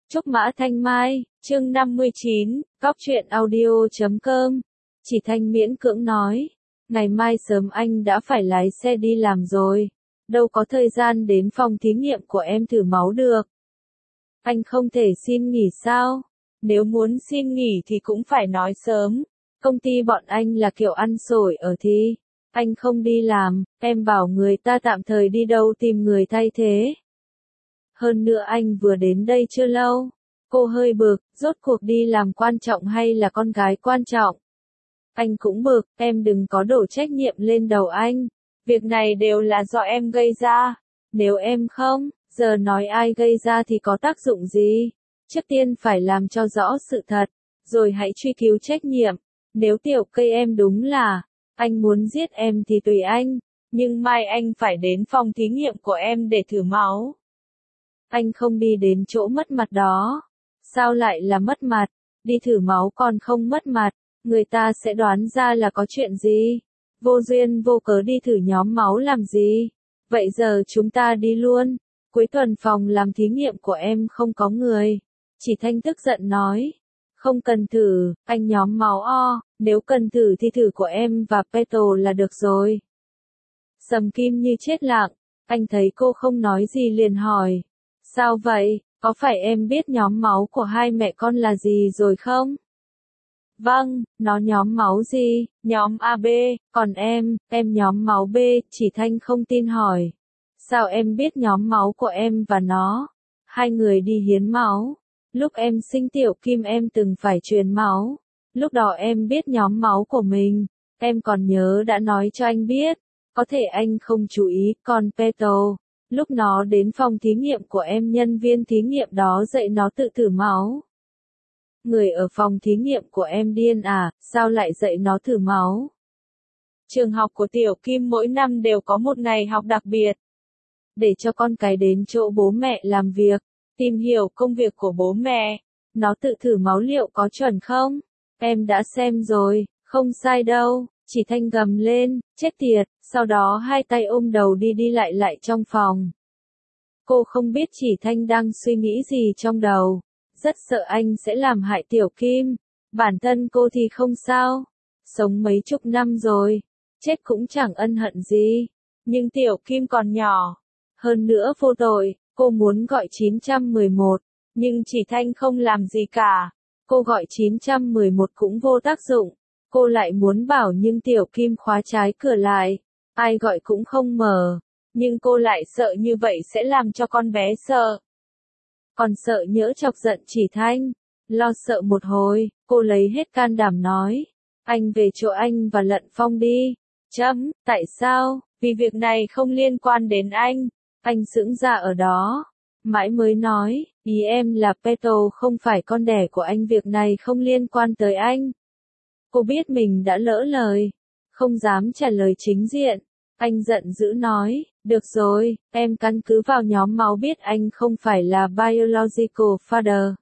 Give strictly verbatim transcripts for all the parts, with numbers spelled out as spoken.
Trúc Mã Thanh Mai, chương năm mươi chín, Cóc truyện audio chấm com. Chỉ Thanh miễn cưỡng nói, ngày mai sớm anh đã phải lái xe đi làm rồi, đâu có thời gian đến phòng thí nghiệm của em thử máu được. Anh không thể xin nghỉ sao? Nếu muốn xin nghỉ thì cũng phải nói sớm, công ty bọn anh là kiểu ăn xổi ở thì, anh không đi làm, em bảo người ta tạm thời đi đâu tìm người thay thế. Hơn nữa anh vừa đến đây chưa lâu. Cô hơi bực, rốt cuộc đi làm quan trọng hay là con gái quan trọng? Anh cũng bực, em đừng có đổ trách nhiệm lên đầu anh. Việc này đều là do em gây ra. Nếu em không, giờ nói ai gây ra thì có tác dụng gì? Trước tiên phải làm cho rõ sự thật, rồi hãy truy cứu trách nhiệm. Nếu tiểu cây em đúng là, anh muốn giết em thì tùy anh, nhưng mai anh phải đến phòng thí nghiệm của em để thử máu. Anh không đi đến chỗ mất mặt đó. Sao lại là mất mặt? Đi thử máu còn không mất mặt, người ta sẽ đoán ra là có chuyện gì. Vô duyên vô cớ đi thử nhóm máu làm gì? Vậy giờ chúng ta đi luôn. Cuối tuần phòng làm thí nghiệm của em không có người. Chỉ Thanh tức giận nói. Không cần thử, anh nhóm máu o, nếu cần thử thì thử của em và Petal là được rồi. Sầm Kim như chết lặng, anh thấy cô không nói gì liền hỏi. Sao vậy, có phải em biết nhóm máu của hai mẹ con là gì rồi không? Vâng, nó nhóm máu gì? Nhóm a bê, còn em, em nhóm máu B, Chỉ Thanh không tin hỏi. Sao em biết nhóm máu của em và nó? Hai người đi hiến máu. Lúc em sinh Tiểu Kim em từng phải truyền máu. Lúc đó em biết nhóm máu của mình. Em còn nhớ đã nói cho anh biết. Có thể anh không chú ý, còn Petal. Lúc nó đến phòng thí nghiệm của em nhân viên thí nghiệm đó dạy nó tự thử máu. Người ở phòng thí nghiệm của em điên à, sao lại dạy nó thử máu? Trường học của Tiểu Kim mỗi năm đều có một ngày học đặc biệt. Để cho con cái đến chỗ bố mẹ làm việc, tìm hiểu công việc của bố mẹ. Nó tự thử máu liệu có chuẩn không? Em đã xem rồi, không sai đâu. Chỉ Thanh gầm lên, chết tiệt, sau đó hai tay ôm đầu đi đi lại lại trong phòng. Cô không biết Chỉ Thanh đang suy nghĩ gì trong đầu, rất sợ anh sẽ làm hại Tiểu Kim, bản thân cô thì không sao, sống mấy chục năm rồi, chết cũng chẳng ân hận gì, nhưng Tiểu Kim còn nhỏ, hơn nữa vô tội, cô muốn gọi chín một một, nhưng Chỉ Thanh không làm gì cả, cô gọi chín một một cũng vô tác dụng. Cô lại muốn bảo nhưng Tiểu Kim khóa trái cửa lại, ai gọi cũng không mở, nhưng cô lại sợ như vậy sẽ làm cho con bé sợ. Còn sợ nhỡ chọc giận Chỉ Thanh, lo sợ một hồi, cô lấy hết can đảm nói, anh về chỗ anh và Lận Phong đi. Chấm, tại sao? Vì việc này không liên quan đến anh. Anh sững ra ở đó, mãi mới nói, ý em là Petal không phải con đẻ của anh, việc này không liên quan tới anh. Cô biết mình đã lỡ lời, không dám trả lời chính diện. Anh giận dữ nói, được rồi, em căn cứ vào nhóm máu biết anh không phải là biological father,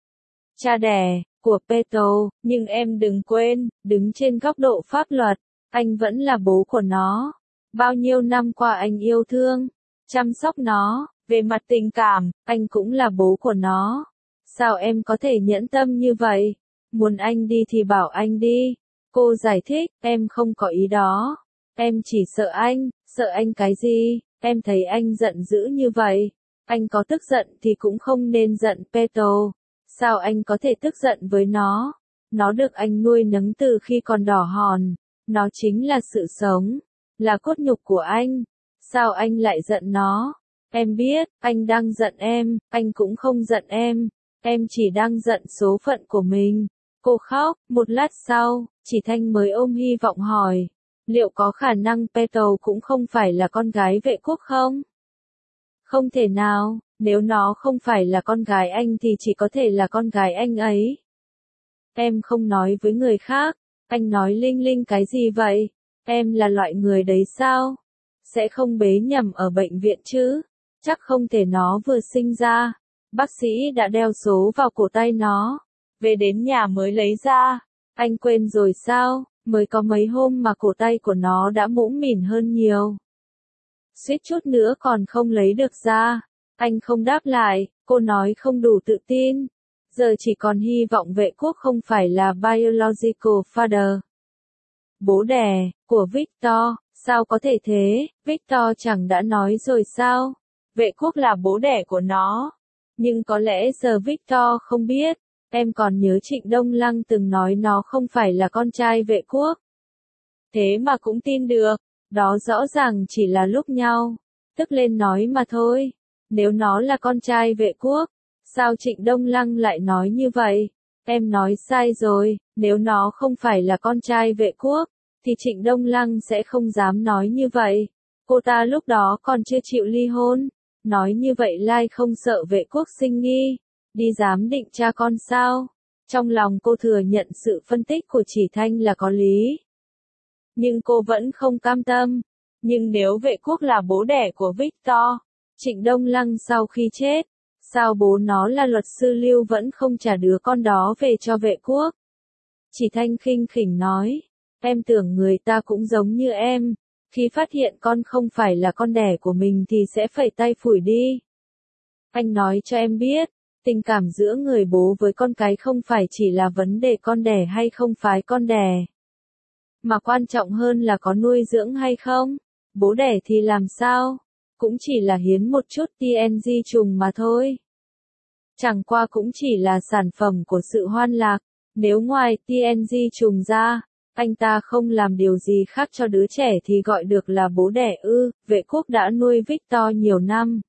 cha đẻ, của Petal, nhưng em đừng quên, đứng trên góc độ pháp luật, anh vẫn là bố của nó. Bao nhiêu năm qua anh yêu thương, chăm sóc nó, về mặt tình cảm, anh cũng là bố của nó. Sao em có thể nhẫn tâm như vậy? Muốn anh đi thì bảo anh đi. Cô giải thích, em không có ý đó. Em chỉ sợ anh, sợ anh cái gì? Em thấy anh giận dữ như vậy. Anh có tức giận thì cũng không nên giận Petal. Sao anh có thể tức giận với nó? Nó được anh nuôi nấng từ khi còn đỏ hòn. Nó chính là sự sống, là cốt nhục của anh. Sao anh lại giận nó? Em biết, anh đang giận em, anh cũng không giận em. Em chỉ đang giận số phận của mình. Cô khóc, một lát sau, Chỉ Thanh mới ôm hy vọng hỏi, liệu có khả năng Petal cũng không phải là con gái vệ quốc không? Không thể nào, nếu nó không phải là con gái anh thì chỉ có thể là con gái anh ấy. Em không nói với người khác, anh nói linh linh cái gì vậy? Em là loại người đấy sao? Sẽ không bế nhầm ở bệnh viện chứ? Chắc không thể, nó vừa sinh ra. Bác sĩ đã đeo số vào cổ tay nó. Về đến nhà mới lấy ra. Anh quên rồi sao? Mới có mấy hôm mà cổ tay của nó đã mũm mỉm hơn nhiều. Suýt chút nữa còn không lấy được ra. Anh không đáp lại, Cô nói không đủ tự tin. Giờ chỉ còn hy vọng vệ quốc không phải là biological father. Bố đẻ của Victor, sao có thể thế, Victor chẳng đã nói rồi sao? Vệ quốc là bố đẻ của nó. Nhưng có lẽ giờ Victor không biết. Em còn nhớ Trịnh Đông Lăng từng nói nó không phải là con trai vệ quốc. Thế mà cũng tin được. Đó rõ ràng chỉ là lúc nhau. Tức lên nói mà thôi. Nếu nó là con trai vệ quốc, sao Trịnh Đông Lăng lại nói như vậy? Em nói sai rồi, nếu nó không phải là con trai vệ quốc, thì Trịnh Đông Lăng sẽ không dám nói như vậy. Cô ta lúc đó còn chưa chịu ly hôn. Nói như vậy Lai không sợ vệ quốc sinh nghi. Đi giám định cha con sao? Trong lòng cô thừa nhận sự phân tích của Chỉ Thanh là có lý. Nhưng cô vẫn không cam tâm. Nhưng nếu vệ quốc là bố đẻ của Victor, Trịnh Đông Lăng sau khi chết, sao bố nó là luật sư Lưu vẫn không trả đứa con đó về cho vệ quốc? Chỉ Thanh khinh khỉnh nói, em tưởng người ta cũng giống như em, khi phát hiện con không phải là con đẻ của mình thì sẽ phẩy tay phủi đi. Anh nói cho em biết, tình cảm giữa người bố với con cái không phải chỉ là vấn đề con đẻ hay không phải con đẻ. Mà quan trọng hơn là có nuôi dưỡng hay không. Bố đẻ thì làm sao? Cũng chỉ là hiến một chút tê en giê trùng mà thôi. Chẳng qua cũng chỉ là sản phẩm của sự hoan lạc. Nếu ngoài tê en giê trùng ra, anh ta không làm điều gì khác cho đứa trẻ thì gọi được là bố đẻ ư. Vệ quốc đã nuôi Victor nhiều năm.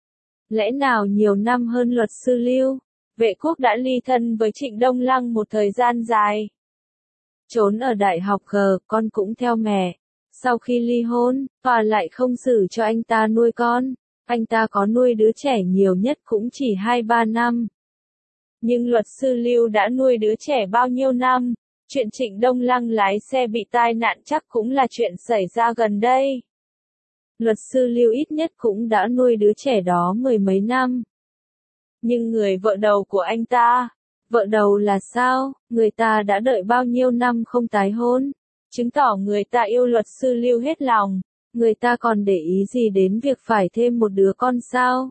Lẽ nào nhiều năm hơn luật sư Lưu? Vệ quốc đã ly thân với Trịnh Đông Lăng một thời gian dài. Trốn ở đại học G, con cũng theo mẹ. Sau khi ly hôn, tòa lại không xử cho anh ta nuôi con. Anh ta có nuôi đứa trẻ nhiều nhất cũng chỉ hai ba năm. Nhưng luật sư Lưu đã nuôi đứa trẻ bao nhiêu năm? Chuyện Trịnh Đông Lăng lái xe bị tai nạn chắc cũng là chuyện xảy ra gần đây. Luật sư Lưu ít nhất cũng đã nuôi đứa trẻ đó mười mấy năm. Nhưng người vợ đầu của anh ta, vợ đầu là sao? Người ta đã đợi bao nhiêu năm không tái hôn? Chứng tỏ người ta yêu luật sư Lưu hết lòng. Người ta còn để ý gì đến việc phải thêm một đứa con sao?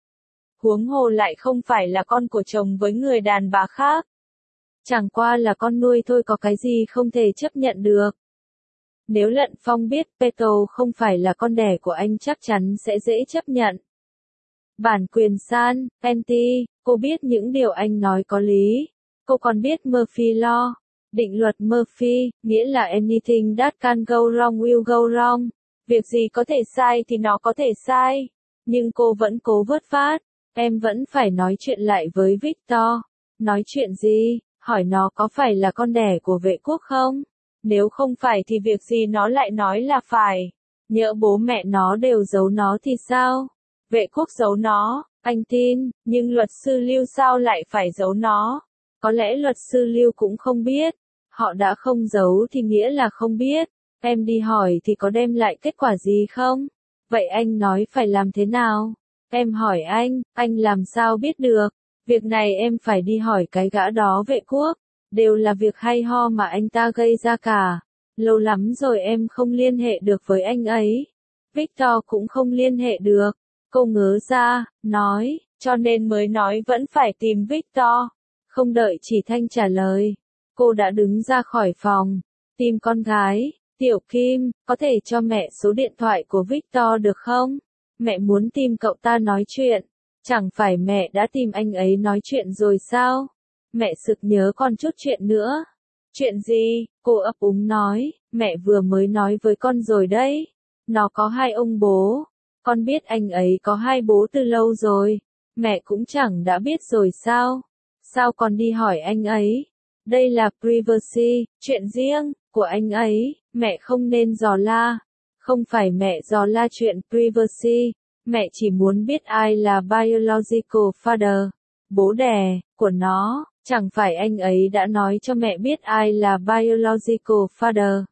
Huống hồ lại không phải là con của chồng với người đàn bà khác. Chẳng qua là con nuôi thôi, có cái gì không thể chấp nhận được. Nếu Lận Phong biết Peto không phải là con đẻ của anh chắc chắn sẽ dễ chấp nhận. Bản quyền San, Penti, cô biết những điều anh nói có lý. Cô còn biết Murphy Law. Định luật Murphy, nghĩa là anything that can go wrong will go wrong. Việc gì có thể sai thì nó có thể sai. Nhưng cô vẫn cố vớt vát. Em vẫn phải nói chuyện lại với Victor. Nói chuyện gì? Hỏi nó có phải là con đẻ của vệ quốc không? Nếu không phải thì việc gì nó lại nói là phải. Nhỡ bố mẹ nó đều giấu nó thì sao? Vệ quốc giấu nó, anh tin, nhưng luật sư Lưu sao lại phải giấu nó? Có lẽ luật sư Lưu cũng không biết. Họ đã không giấu thì nghĩa là không biết. Em đi hỏi thì có đem lại kết quả gì không? Vậy anh nói phải làm thế nào? Em hỏi anh, anh làm sao biết được? Việc này em phải đi hỏi cái gã đó vệ quốc. Đều là việc hay ho mà anh ta gây ra cả. Lâu lắm rồi em không liên hệ được với anh ấy. Victor cũng không liên hệ được. Cô ngớ ra, nói, cho nên mới nói vẫn phải tìm Victor. Không đợi Chỉ Thanh trả lời. Cô đã đứng ra khỏi phòng. Tìm con gái. Tiểu Kim, có thể cho mẹ số điện thoại của Victor được không? Mẹ muốn tìm cậu ta nói chuyện. Chẳng phải mẹ đã tìm anh ấy nói chuyện rồi sao? Mẹ sực nhớ còn chút chuyện nữa. Chuyện gì? Cô ấp úng nói, mẹ vừa mới nói với con rồi đấy. Nó có hai ông bố. Con biết anh ấy có hai bố từ lâu rồi. Mẹ cũng chẳng đã biết rồi sao? Sao con đi hỏi anh ấy? Đây là privacy, chuyện riêng của anh ấy, mẹ không nên dò la. Không phải mẹ dò la chuyện privacy, mẹ chỉ muốn biết ai là biological father, bố đẻ của nó. Chẳng phải anh ấy đã nói cho mẹ biết ai là biological father,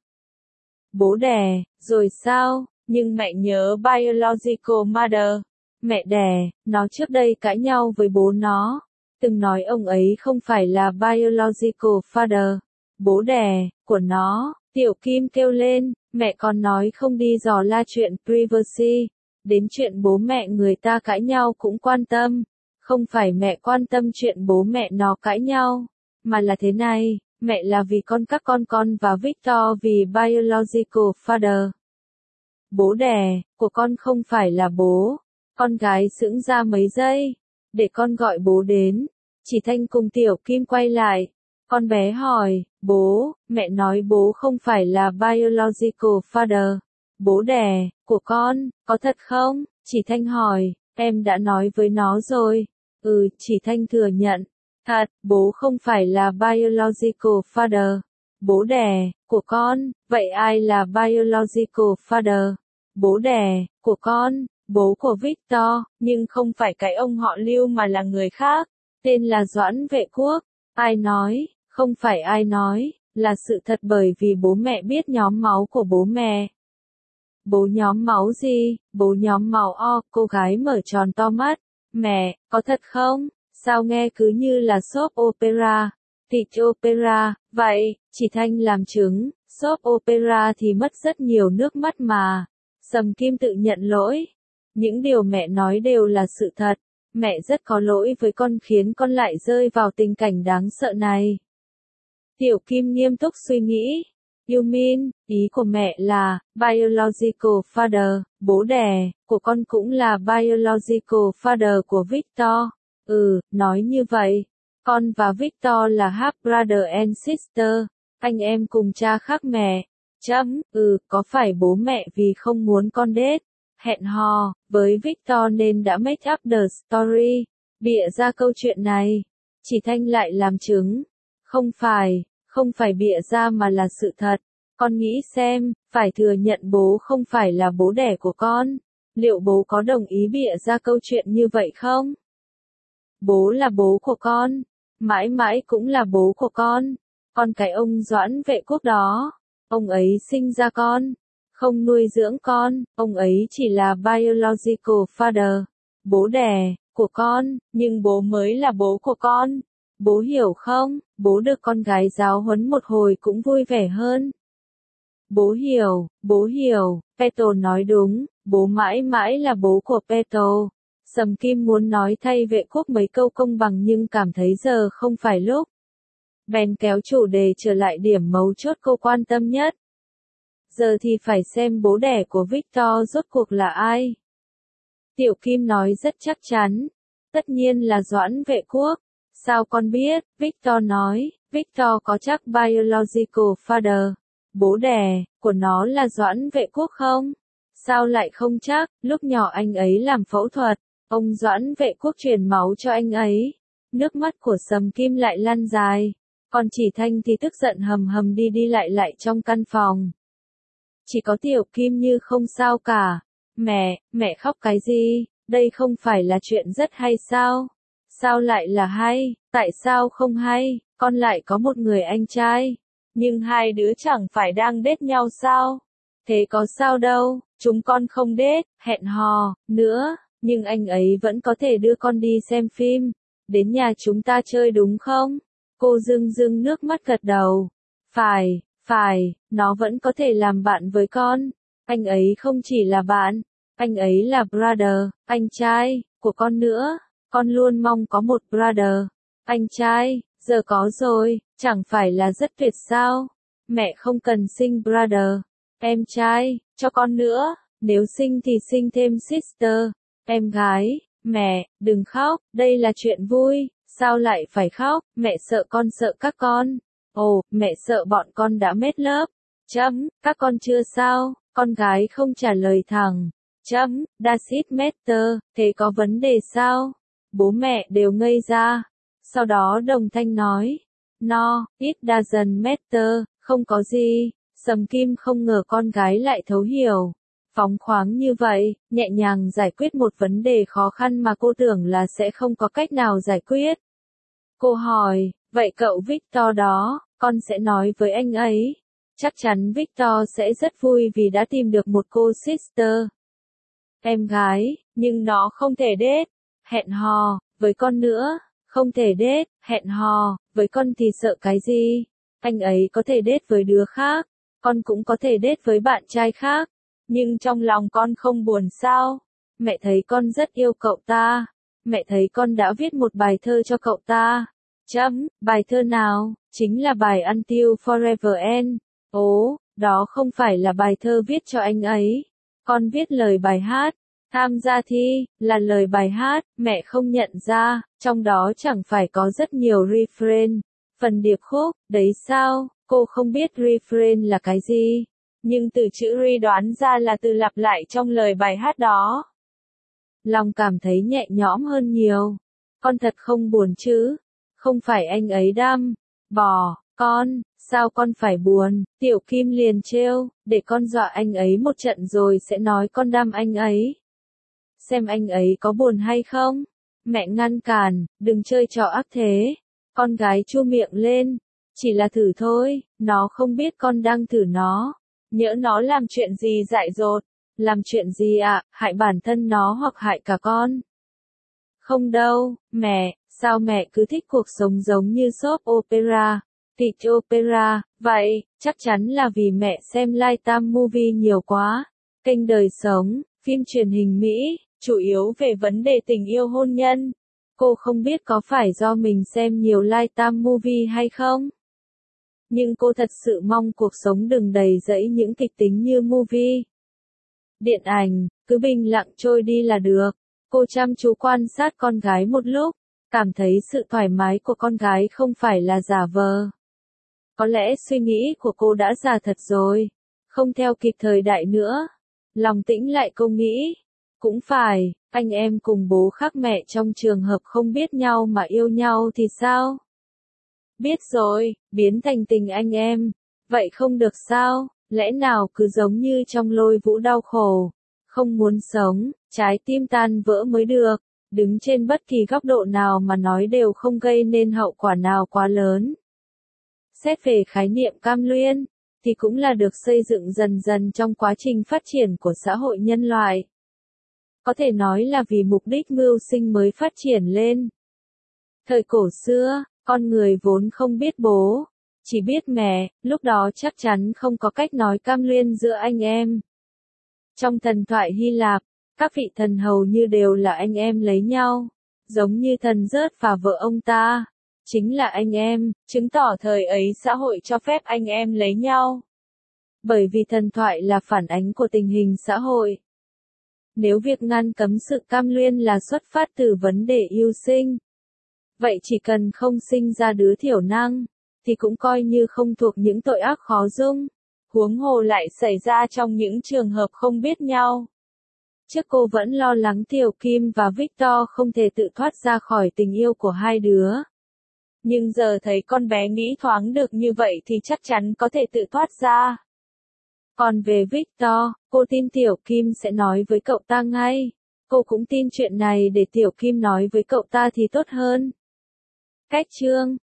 bố đẻ, rồi sao? Nhưng mẹ nhớ biological mother, mẹ đẻ, nó trước đây cãi nhau với bố nó. Từng nói ông ấy không phải là biological father, bố đẻ của nó. Tiểu Kim kêu lên, mẹ còn nói không đi dò la chuyện privacy, đến chuyện bố mẹ người ta cãi nhau cũng quan tâm. Không phải mẹ quan tâm chuyện bố mẹ nó cãi nhau, mà là thế này, mẹ là vì con các con con và Victor vì biological father. Bố đẻ của con không phải là bố. Con gái sững ra mấy giây, để con gọi bố đến. Chỉ Thanh cùng Tiểu Kim quay lại. Con bé hỏi, bố, mẹ nói bố không phải là biological father. Bố đẻ của con, có thật không? Chỉ Thanh hỏi, em đã nói với nó rồi. Ừ, Chỉ Thanh thừa nhận. Thật, bố không phải là biological father. Bố đẻ của con, vậy ai là biological father? Bố đẻ của con, bố của Victor, nhưng không phải cái ông họ Lưu mà là người khác, tên là Doãn Vệ Quốc. Ai nói? Không phải ai nói, là sự thật bởi vì bố mẹ biết nhóm máu của bố mẹ. Bố nhóm máu gì? Bố nhóm máu O, cô gái mở tròn to mắt. Mẹ, có thật không? Sao nghe cứ như là soap opera, kịch opera, vậy, Chỉ Thanh làm chứng, soap opera thì mất rất nhiều nước mắt mà. Sầm Kim tự nhận lỗi. Những điều mẹ nói đều là sự thật. Mẹ rất có lỗi với con khiến con lại rơi vào tình cảnh đáng sợ này. Tiểu Kim nghiêm túc suy nghĩ. You mean, ý của mẹ là, biological father, bố đẻ, của con cũng là biological father của Victor. Ừ, nói như vậy. Con và Victor là half brother and sister, anh em cùng cha khác mẹ. Chấm, ừ, có phải bố mẹ vì không muốn con date, hẹn hò, với Victor nên đã make up the story, bịa ra câu chuyện này. Chỉ Thanh lại làm chứng. Không phải, không phải bịa ra mà là sự thật. Con nghĩ xem, phải thừa nhận bố không phải là bố đẻ của con. Liệu bố có đồng ý bịa ra câu chuyện như vậy không? Bố là bố của con. Mãi mãi cũng là bố của con. Con cái ông Doãn Vệ Quốc đó. Ông ấy sinh ra con. Không nuôi dưỡng con. Ông ấy chỉ là biological father. Bố đẻ của con. Nhưng bố mới là bố của con. Bố hiểu không? Bố được con gái giáo huấn một hồi cũng vui vẻ hơn. Bố hiểu, bố hiểu, Peto nói đúng, bố mãi mãi là bố của Peto. Sầm Kim muốn nói thay Vệ Quốc mấy câu công bằng nhưng cảm thấy giờ không phải lúc. Bèn kéo chủ đề trở lại điểm mấu chốt cô quan tâm nhất. Giờ thì phải xem bố đẻ của Victor rốt cuộc là ai. Tiểu Kim nói rất chắc chắn. Tất nhiên là Doãn Vệ Quốc. Sao con biết? Victor nói, Victor có chắc biological father, bố đẻ của nó là Doãn Vệ Quốc không? Sao lại không chắc? Lúc nhỏ anh ấy làm phẫu thuật, ông Doãn Vệ Quốc truyền máu cho anh ấy. Nước mắt của Sầm Kim lại lăn dài. Còn Chỉ Thanh thì tức giận hầm hầm đi đi lại lại trong căn phòng. Chỉ có Tiểu Kim như không sao cả. Mẹ, mẹ khóc cái gì? Đây không phải là chuyện rất hay sao? Sao lại là hay? Tại sao không hay? Con lại có một người anh trai. Nhưng hai đứa chẳng phải đang date nhau sao? Thế có sao đâu, chúng con không date, hẹn hò, nữa. Nhưng anh ấy vẫn có thể đưa con đi xem phim. Đến nhà chúng ta chơi đúng không? Cô rưng rưng nước mắt gật đầu. Phải, phải, nó vẫn có thể làm bạn với con. Anh ấy không chỉ là bạn, anh ấy là brother, anh trai, của con nữa. Con luôn mong có một brother, anh trai, giờ có rồi, chẳng phải là rất tuyệt sao? Mẹ không cần sinh brother, em trai, cho con nữa, nếu sinh thì sinh thêm sister, em gái. Mẹ, đừng khóc, đây là chuyện vui, sao lại phải khóc? Mẹ sợ con sợ các con. Ồ, mẹ sợ bọn con đã mết lớp. Chấm, các con chưa sao? Con gái không trả lời thẳng. Chấm, does it matter, thế có vấn đề sao? Bố mẹ đều ngây ra. Sau đó đồng thanh nói. No, it doesn't matter, không có gì. Sầm Kim không ngờ con gái lại thấu hiểu. Phóng khoáng như vậy, nhẹ nhàng giải quyết một vấn đề khó khăn mà cô tưởng là sẽ không có cách nào giải quyết. Cô hỏi, vậy cậu Victor đó, con sẽ nói với anh ấy. Chắc chắn Victor sẽ rất vui vì đã tìm được một cô sister. Em gái, nhưng nó không thể date, hẹn hò, với con nữa. Không thể date, hẹn hò, với con thì sợ cái gì? Anh ấy có thể date với đứa khác, con cũng có thể date với bạn trai khác. Nhưng trong lòng con không buồn sao? Mẹ thấy con rất yêu cậu ta. mẹ thấy con đã viết một bài thơ cho cậu ta. Chấm, bài thơ nào? Chính là bài Until Forever End. Ố, đó không phải là bài thơ viết cho anh ấy. Con viết lời bài hát. Tham gia thi, là lời bài hát, mẹ không nhận ra, trong đó chẳng phải có rất nhiều refrain. Phần điệp khúc, đấy sao, cô không biết refrain là cái gì. Nhưng từ chữ re đoán ra là từ lặp lại trong lời bài hát đó. Lòng cảm thấy nhẹ nhõm hơn nhiều. Con thật không buồn chứ. Không phải anh ấy đâm bỏ con, sao con phải buồn? Tiểu Kim liền trêu, để con dọa anh ấy một trận rồi sẽ nói con đâm anh ấy. Xem anh ấy có buồn hay không? Mẹ ngăn cản, đừng chơi trò ác thế. Con gái chu miệng lên. Chỉ là thử thôi, nó không biết con đang thử nó. Nhỡ nó làm chuyện gì dại dột. Làm chuyện gì ạ, à? Hại bản thân nó hoặc hại cả con. Không đâu, mẹ, sao mẹ cứ thích cuộc sống giống như soap opera, kịch opera, vậy, chắc chắn là vì mẹ xem Lifetime movie nhiều quá. Kênh đời sống, phim truyền hình Mỹ, chủ yếu về vấn đề tình yêu hôn nhân. Cô không biết có phải do mình xem nhiều Lifetime movie hay không? Nhưng cô thật sự mong cuộc sống đừng đầy rẫy những kịch tính như movie. Điện ảnh, cứ bình lặng trôi đi là được. Cô chăm chú quan sát con gái một lúc, cảm thấy sự thoải mái của con gái không phải là giả vờ. Có lẽ suy nghĩ của cô đã già thật rồi, không theo kịp thời đại nữa. Lòng tĩnh lại cô nghĩ, cũng phải, anh em cùng bố khác mẹ trong trường hợp không biết nhau mà yêu nhau thì sao? Biết rồi, biến thành tình anh em, vậy không được sao? Lẽ nào cứ giống như trong Lôi Vũ đau khổ, không muốn sống, trái tim tan vỡ mới được, đứng trên bất kỳ góc độ nào mà nói đều không gây nên hậu quả nào quá lớn. Xét về khái niệm cam luyên, thì cũng là được xây dựng dần dần trong quá trình phát triển của xã hội nhân loại. Có thể nói là vì mục đích mưu sinh mới phát triển lên. Thời cổ xưa, con người vốn không biết bố, chỉ biết mẹ, lúc đó chắc chắn không có cách nói cam luyên giữa anh em. Trong thần thoại Hy Lạp, các vị thần hầu như đều là anh em lấy nhau, giống như thần Zeus và vợ ông ta, chính là anh em, chứng tỏ thời ấy xã hội cho phép anh em lấy nhau. Bởi vì thần thoại là phản ánh của tình hình xã hội. Nếu việc ngăn cấm sự cam luyên là xuất phát từ vấn đề yêu sinh, vậy chỉ cần không sinh ra đứa thiểu năng, thì cũng coi như không thuộc những tội ác khó dung, huống hồ lại xảy ra trong những trường hợp không biết nhau. Trước cô vẫn lo lắng Tiểu Kim và Victor không thể tự thoát ra khỏi tình yêu của hai đứa. Nhưng giờ thấy con bé nghĩ thoáng được như vậy thì chắc chắn có thể tự thoát ra. Còn về Victor, cô tin Tiểu Kim sẽ nói với cậu ta ngay. Cô cũng tin chuyện này để Tiểu Kim nói với cậu ta thì tốt hơn. Cách chương